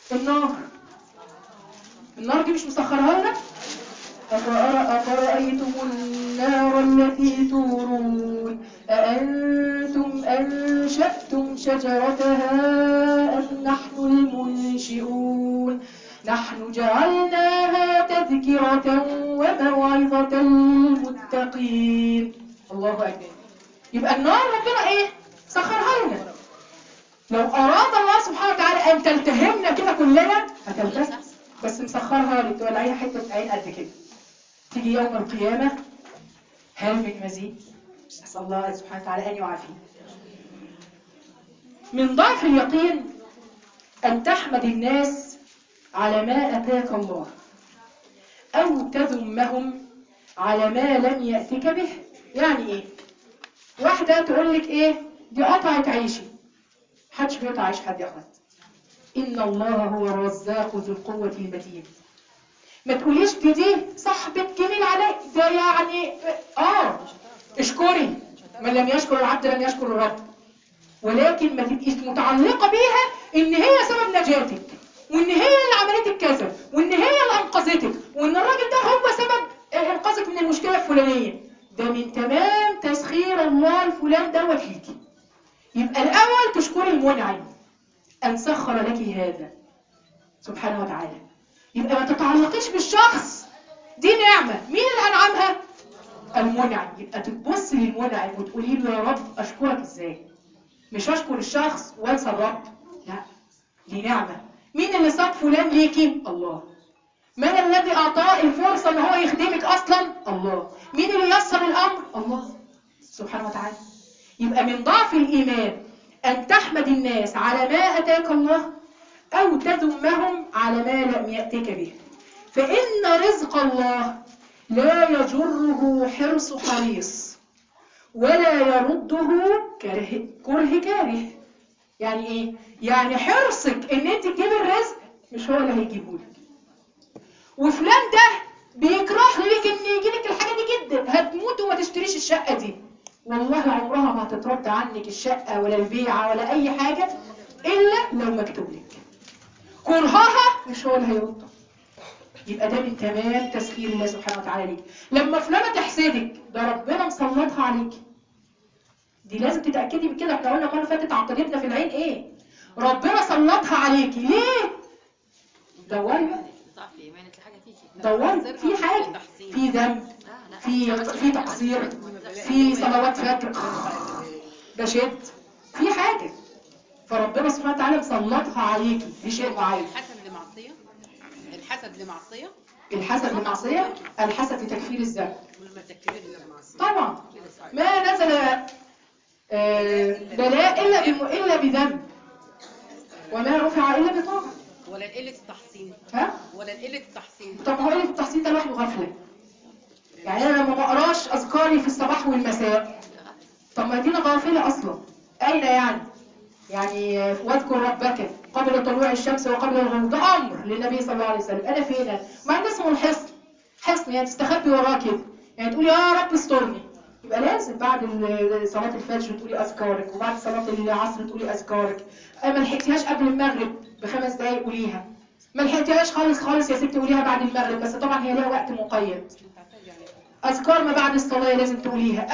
النار دي مش مسخرها لنا؟ أفرأيتم النار التي تورون أأنتم أنشأتم شجرتها أم نحن المنشئون نحن جعلناها تذكرة وموعظة للمتقين. الله أكبر. يبقى النار ربنا إيه؟ سخرها لنا. لو أراد الله سبحانه وتعالى أن تلتهمنا كده كلنا هتلتهم، بس مسخرها لك تولعيها حتة عين قد كده، تيجي يوم القيامة هل من مزيد؟ أسأل الله سبحانه وتعالى أن يعافينا. من ضعف اليقين أن تحمد الناس على ما أتاك الله أو تذمهم على ما لم يأتك به. يعني إيه؟ واحدة تقول لك إيه؟ دي قطعت عيشي. محدش بيقطع عيش حد يا أخوات. إن الله هو الرزاق ذو القوة المتين. ما تقوليش دي صاحبة جميل عليك، ده يعني اشكري، من لم يشكر العبد لم يشكر الرب. ولكن ما تبقيش متعلقة بيها ان هي سبب نجاتك، وان هي اللي عملتك كذا، وان هي اللي انقذتك، وان الراجل ده هو سبب انقاذك من المشكلة الفلانية. ده من تمام تسخير الله الفلان دوت ليكي. يبقى الاول تشكري المنعم ان سخر لك هذا سبحانه وتعالى. يبقى ما تتعلقيش بالشخص، دي نعمة، مين اللي أنعمها؟ المنعم. يبقى تبص للمنعم وتقولي له يا رب أشكرك إزاي؟ مش أشكر الشخص وانسى الرب، لا، دي نعمة. مين اللي صاد فلان ليكي؟ الله. من الذي أعطاه الفرصة إن هو يخدمك أصلا؟ الله. مين اللي يسر الأمر؟ الله سبحانه وتعالى. يبقى من ضعف الإيمان أن تحمد الناس على ما أتاك الله أو تذمهم على ما لم يأتك به. فإن رزق الله لا يجره حرص حريص ولا يرده كره كاره. يعني إيه؟ يعني حرصك إن أنت تجيب الرزق مش هو اللي هيجيبه لك. وفلان ده بيكره لك إن يجيلك الحاجة دي جدا، هتموت وما تشتريش الشقة دي، والله عمرها ما هتترد عنك الشقة ولا البيعة ولا أي حاجة إلا لو مكتوب لك. كرهها مش هو اللي هيرد. يبقى ده من تمام تسخير الله سبحانه وتعالى ليك. لما فلانة تحسدك ده ربنا مسلطها عليك، دي لازم تتأكدي من كده. احنا قلنا مرة فاتت عقيدتنا في العين ايه؟ ربنا سلطها عليكي ليه؟ دوري دوري في حاجة، في ذنب، في تقصير، في صلوات فجر بشد، في حاجة، فربنا سبحانه وتعالى مسلطها عليكي لشيء معين. الحسد لمعصية. الحسد لمعصية. الحسد لتكفير الذنب طبعا. ما نزل بلاء إلا بذنب، وما رفع إلا بطاعة. ولا قلة التحصين. ولا قلة التحصين. طب هو قلة التحصين ده لوحده غفلة. يعني أنا لما ما أقراش أذكاري في الصباح والمساء، طب ما دينا غافلة أصلا. أين يعني واذكر ربك قبل طلوع الشمس وقبل الغروب، ده أمر للنبي صلى الله عليه وسلم. أنا فين؟ مع إن اسمه الحصن. حصن يعني تستخبي وراه كده، يعني تقولي يا رب استرني. يبقى لازم بعد صلاة الفجر تقولي أذكارك، وبعد صلاة العصر تقولي أذكارك. ما لحقتيهاش قبل المغرب ب5 دقايق قوليها، ما لحقتيهاش خالص يا ست قوليها بعد المغرب، بس طبعا هي لها وقت مقيد. أذكار ما بعد الصلاة لازم تقوليها.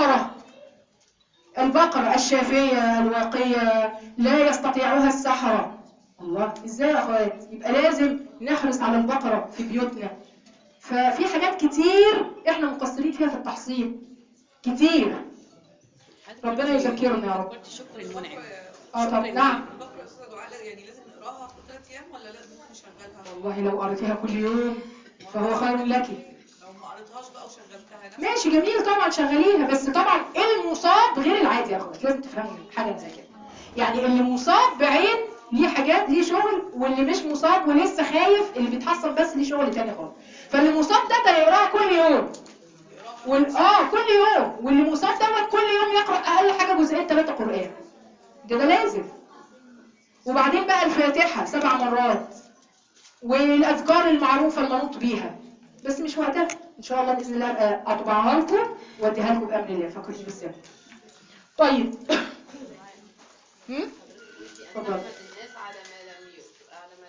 البقرة الشافية الواقية لا يستطيعها السحرة. الله، ازاي يا اخوات؟ يبقى لازم نحرص على البقرة في بيوتنا. ففي حاجات كتير احنا مقصرين فيها في التحصيل كتير، ربنا يذكرنا يا رب. قلت شكر المنعم. طب نعم. البقرة أستاذة دعاء يعني لازم نقراها كل 3 أيام ولا لا ممكن نشغلها؟ والله لو قريتيها كل يوم فهو خير لك. لو ما قريتهاش بقى وشغلتها ماشي جميل طبعا شغليها، بس طبعا المصاب غير العادي يا اخوات، لازم تفهموا حاجه زي كده. يعني اللي مصاب بعين ليه حاجات ليه شغل، واللي مش مصاب ولسه خايف اللي بيتحصن بس ليه شغل تاني خالص. فاللي مصاب ده يقراها كل يوم كل يوم، واللي مصاب دوت كل يوم يقرأ اقل حاجه 2-3 قرآن. ده لازم. وبعدين بقى الفاتحه 7 مرات، والاذكار المعروفه المنوط بيها، بس مش وقتها. ان شاء الله باذن الله اطبعها لكم واديها لكم بامر الله، فكرني بالسر. طيب اتفضل. الناس على ما لم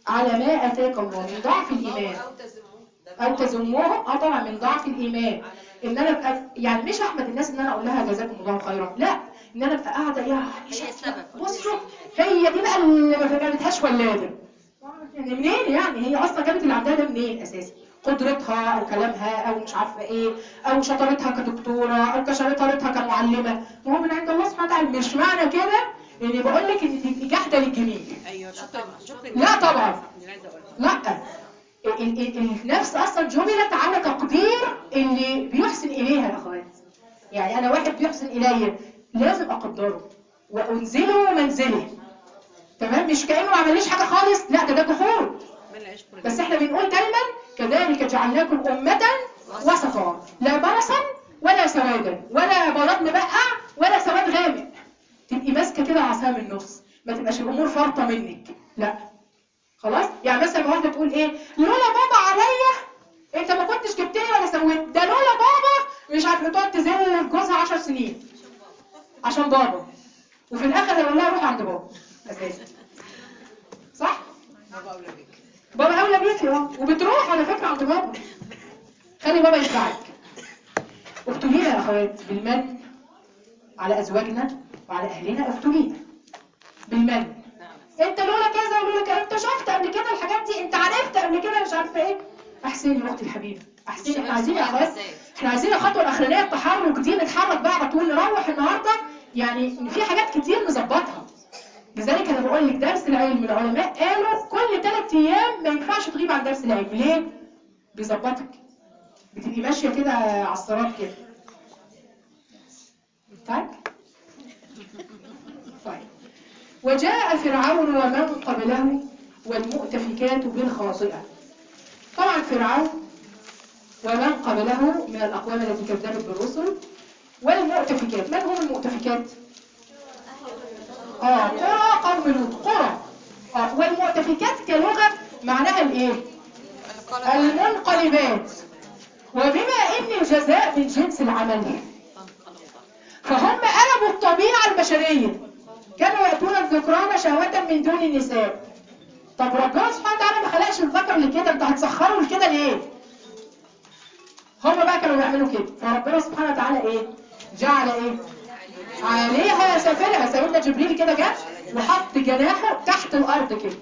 على ما اتاك الله من ضعف الايمان او تذموهم طبعا من ضعف الايمان. ان انا ابقى يعني مش احمد الناس ان انا اقول لها جزاكم الله خيرا، لا، ان انا ابقى قاعده يعني هي السبب. بصوا هي دي بقى اللي ما جابتهاش ولاده، يعني منين يعني هي اصلا جابت اللي عندها ده منين اساسا؟ قدرتها او كلامها او مش عارفه ايه، او شطارتها كدكتوره او كشطارتها كمعلمه، ما هو من عند الله سبحانه وتعالى. مش معنى كده اني بقول لك ان تبقي جاحده للجميل، ايوه شكرا. لا طبعا، اللي عايزه اقولها لا. النفس اصلا جبلت على تقدير اللي بيحسن اليها يا اخوات. يعني انا واحد بيحسن الي لازم اقدره وانزله منزله، تمام؟ مش كانه ما عمليش حاجه خالص، لا ده جحود. بس احنا بنقول دايما كذلك جعلناكم امه وسطا لا برصا ولا سوادا ولا بياض مبقع ولا سواد غامق. تبقي ماسكه كده عصايه من النص، ما تبقاش الامور فرطه منك، لا خلاص. يعني مثلا واحده تقول ايه، لولا بابا عليا انت ما كنتش جبت لي ولا سويت، ده لولا بابا مش عارفه تقعد تذل جوزها 10 سنين عشان بابا، وفي الاخر هيقول لها روح عند بابا اساسا، صح؟ بابا اولى بيكي وبتروح على فكره عند بابا. خلي بابا ينفعك. ابتلينا يا اخوات بالمن على ازواجنا وعلى اهلنا، ابتلينا بالمن. انت لولا كذا ولولا كذا، انت شفت قبل كده الحاجات دي، انت عرفت قبل كده مش عارفه ايه. احسني يا اختي الحبيبه، احسني. احنا عايزين يا اخوات، احنا عايزين الخطوه الاخرانيه التحرك دي، نتحرك بقى على طول، نروح النهارده يعني في حاجات كتير نظبطها. لذلك انا بقول لك درس العلم العلماء قالوا كل 3 ايام ما ينفعش تغيب عن درس العلم. ليه؟ بيظبطك، بتبقي ماشيه كده على الصراط كده. طيب وجاء فرعون ومن قبله والمؤتفكات بالخاطئة. طبعا فرعون ومن قبله من الأقوام التي كذبت بالرسل، والمؤتفكات. من هم المؤتفكات؟ قرى قوم لوط، قرى. والمؤتفكات كلغة معناها الايه؟ المنقلبات. وبما ان الجزاء من جنس العمل، فهم قلبوا الطبيعة البشرية، كانوا يأتون الذكران شهوة من دون النساء. طب ربنا سبحانه وتعالى ما خلقش الذكر لكده، انت هتسخروا لكده ليه؟ هم بقى كانوا بيعملوا كده، فربنا سبحانه وتعالى ايه؟ جعل ايه؟ عليها سافلها. سيدنا جبريل كده جه وحط جناحه تحت الارض كده،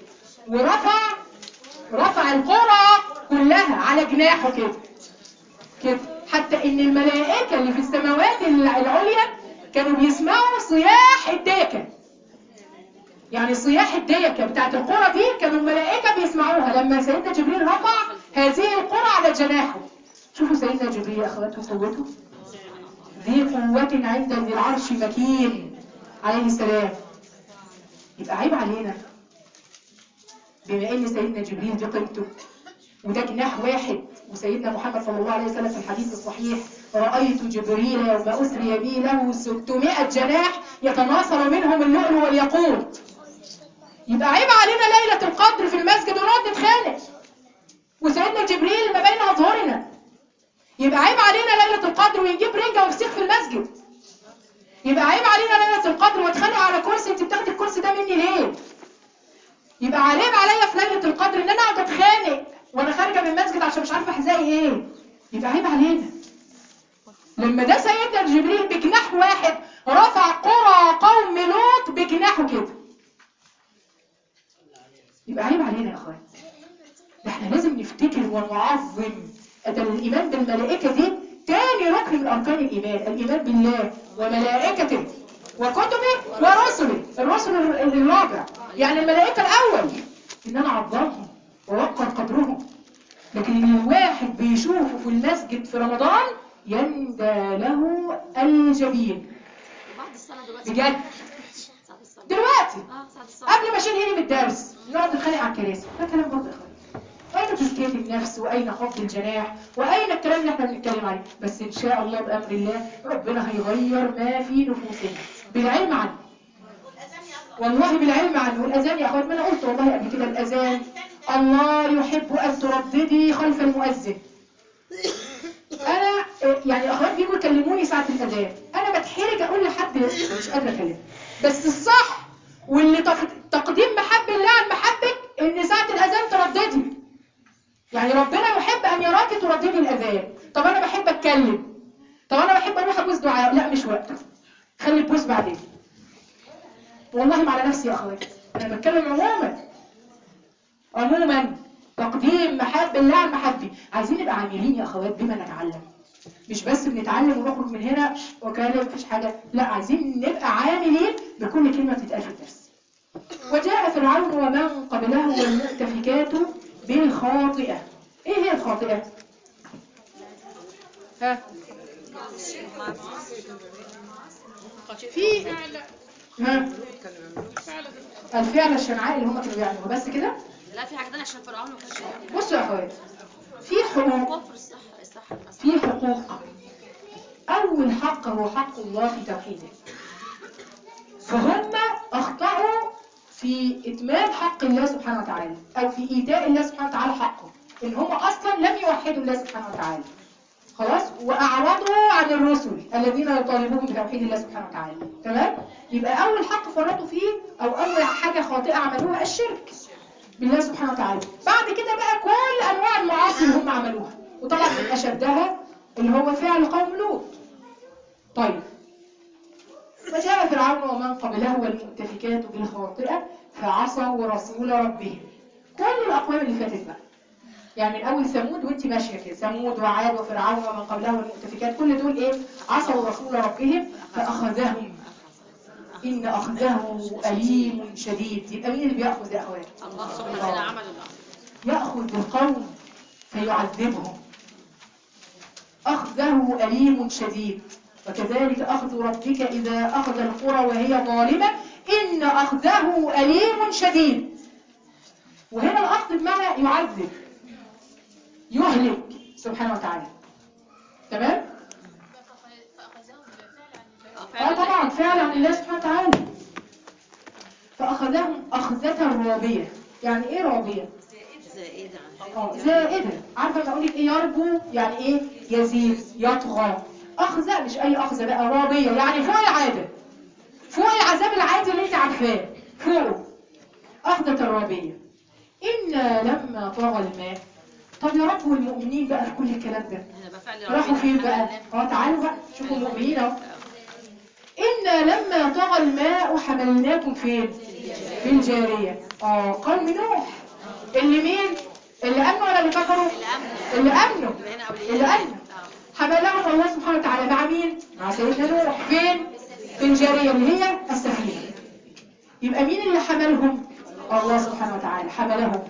ورفع القرى كلها على جناحه كده، حتى ان الملائكة اللي في السماوات العليا كانوا بيسمعوا صياح الديكة. يعني صياح الديكة بتاعت القرى دي كانوا الملائكة بيسمعوها لما سيدنا جبريل رفع هذه القرى على جناحه. شوفوا سيدنا جبريل يا اخواتي قوته، ذي قوة عند ذي العرش مكين عليه السلام. يبقى عيب علينا بما ان سيدنا جبريل دي قيمته وده جناح واحد. وسيدنا محمد صلى الله عليه وسلم في الحديث الصحيح رأيت جبريل يوم أسري بي له 600 جناح يتناثر منهم اللؤلؤ والياقوت. يبقى عيب علينا ليلة القدر في المسجد ونقعد نتخانق وسيدنا جبريل ما بين أظهرنا. يبقى عيب علينا ليلة القدر ونجيب رنجة وفسيخ في المسجد. يبقى عيب علينا ليلة القدر واتخانق على كرسي، انت بتاخدي الكرسي ده مني ليه؟ يبقى عيب عليا في ليلة القدر ان انا اقعد اتخانق وانا خارجة من المسجد عشان مش عارفة حذائي ايه. يبقى عيب علينا. لما ده سيدنا جبريل بجناح واحد رفع قرى قوم لوط بجناحه كده، يبقى عيب علينا يا اخوان. ده احنا لازم نفتكر ونعظم ده الايمان بالملائكة دي تاني ركن من اركان الايمان. الايمان بالله وملائكته وكتبه ورسله. الرسل الرابع، يعني الملائكة الاول ان انا اعظمهم ووقر قدرهم. لكن الواحد بيشوفه في المسجد في رمضان يندى له الجبين بجد. دلوقتي قبل ما اشيل هيني من الدرس نقعد نتخانق على الكراسي، ده كلام برضه يا اخوان. اين تزكية النفس واين خفض الجناح واين الكلام اللي احنا بنتكلم عليه؟ بس ان شاء الله بامر الله ربنا هيغير ما في نفوسنا بالعلم عنه، والله بالعلم عنه. والاذان يا اخوات، ما انا قلت والله قبل كده الاذان الله يحب ان ترددي خلف المؤذن. انا يعني اخوات بيجوا يكلموني ساعه الاذان، انا بتحرج اقول لحد مش قادره اكلمه. بس الصح واللي تقديم محب الله عن محبك ان ساعه الاذان ربنا يحب ان يراك ترددي الاذان. طب انا بحب اتكلم، طب انا بحب اروح ابوس دعاء، لا مش وقته، خلي البوس بعدين. والله ما على نفسي يا اخواتي، انا بتكلم عموما تقديم محب الله عن محبي. عايزين نبقى عاملين يا اخوات بما نتعلم، مش بس بنتعلم ونخرج من هنا وكلام مفيش حاجه، لا عايزين نبقى عاملين بكل كلمه بتتقال في الدرس. وجاء فرعون ومن قبله والمؤتفكات بالخاطئه. ايه هي الخاطئه؟ ها في ها الفعل الشنعاء اللي هم كانوا بيعملوه بس كده. لا في حاجه ثانيه عشان فرعون ما كانش بصوا يا اخوات، في حقوق، كفر الصح في حقوق. اول حق هو حق الله في توحيده، فهم اخطأوا في اتمام حق الله سبحانه وتعالى او في ايتاء الله سبحانه وتعالى حقه، ان هم اصلا لم يوحدوا الله سبحانه وتعالى خلاص، واعرضوا عن الرسل الذين يطالبون بتوحيد الله سبحانه وتعالى. تمام؟ يبقى اول حق فرطوا فيه او اول حاجه خاطئه عملوها الشرك بالله سبحانه وتعالى. بعد كده بقى كل انواع المعاصي اللي هم عملوها، وطبعا من اشدها اللي هو فعل قوم لوط. طيب، وجاء فرعون ومن قبله والمؤتفكات بالخاطئه فعصوا رسول ربهم. كل الاقوام اللي فاتت بقى، يعني من اول ثمود وانت ماشيه كده، ثمود وعاد وفرعون ومن قبله والمؤتفكات، كل دول ايه؟ عصوا رسول ربهم فاخذهم ان اخذه اليم شديد. يبقى مين اللي بياخذ يا اخوات؟ الله سبحانه وتعالى عمل الأمر. ياخذ القوم فيعذبهم، اخذه اليم شديد. وكذلك اخذ ربك اذا اخذ القرى وهي ظالمه ان اخذه اليم شديد. وهنا الاخذ بمعنى يعذب، يهلك سبحانه وتعالى. تمام؟ طبعا فعل عن الله سبحانه وتعالى. فاخذهم اخذة رابية. يعني ايه رابية؟ زائدة. عارفه لما اقول لك ايه يربو؟ يعني ايه؟ يزيد، يطغى. اخذة مش اي اخذة بقى، رابية يعني فوق العادة، فوق العذاب العادي اللي انت عارفاه، فوقه. اخذة رابية. إنا لما طغى الماء. طب يا رب والمؤمنين بقى في كل الكلام ده راحوا فين بقى؟ تعالوا بقى شوفوا المؤمنين اهو. إنا لما طغى الماء حملناكم فين؟ في الجارية. قوم نوح. اللي مين؟ اللي امنوا ولا اللي كفروا؟ اللي امنوا. اللي امنوا حملهم الله سبحانه وتعالى مع مين؟ مع سيدنا نوح. فين؟ في الجارية اللي هي السفينة. يبقى مين اللي حملهم؟ الله سبحانه وتعالى حملهم.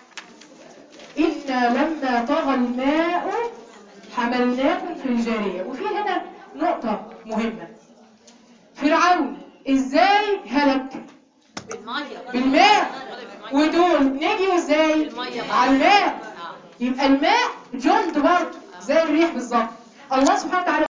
إنا لما طغى الماء حملناكم في الجارية. وفي هنا نقطة مهمة. فرعون ازاي هلك؟ بالماء. ودول نجوا ازاي؟ على الماء. يبقى الماء جند برضه زي الريح بالظبط. الله سبحانه وتعالى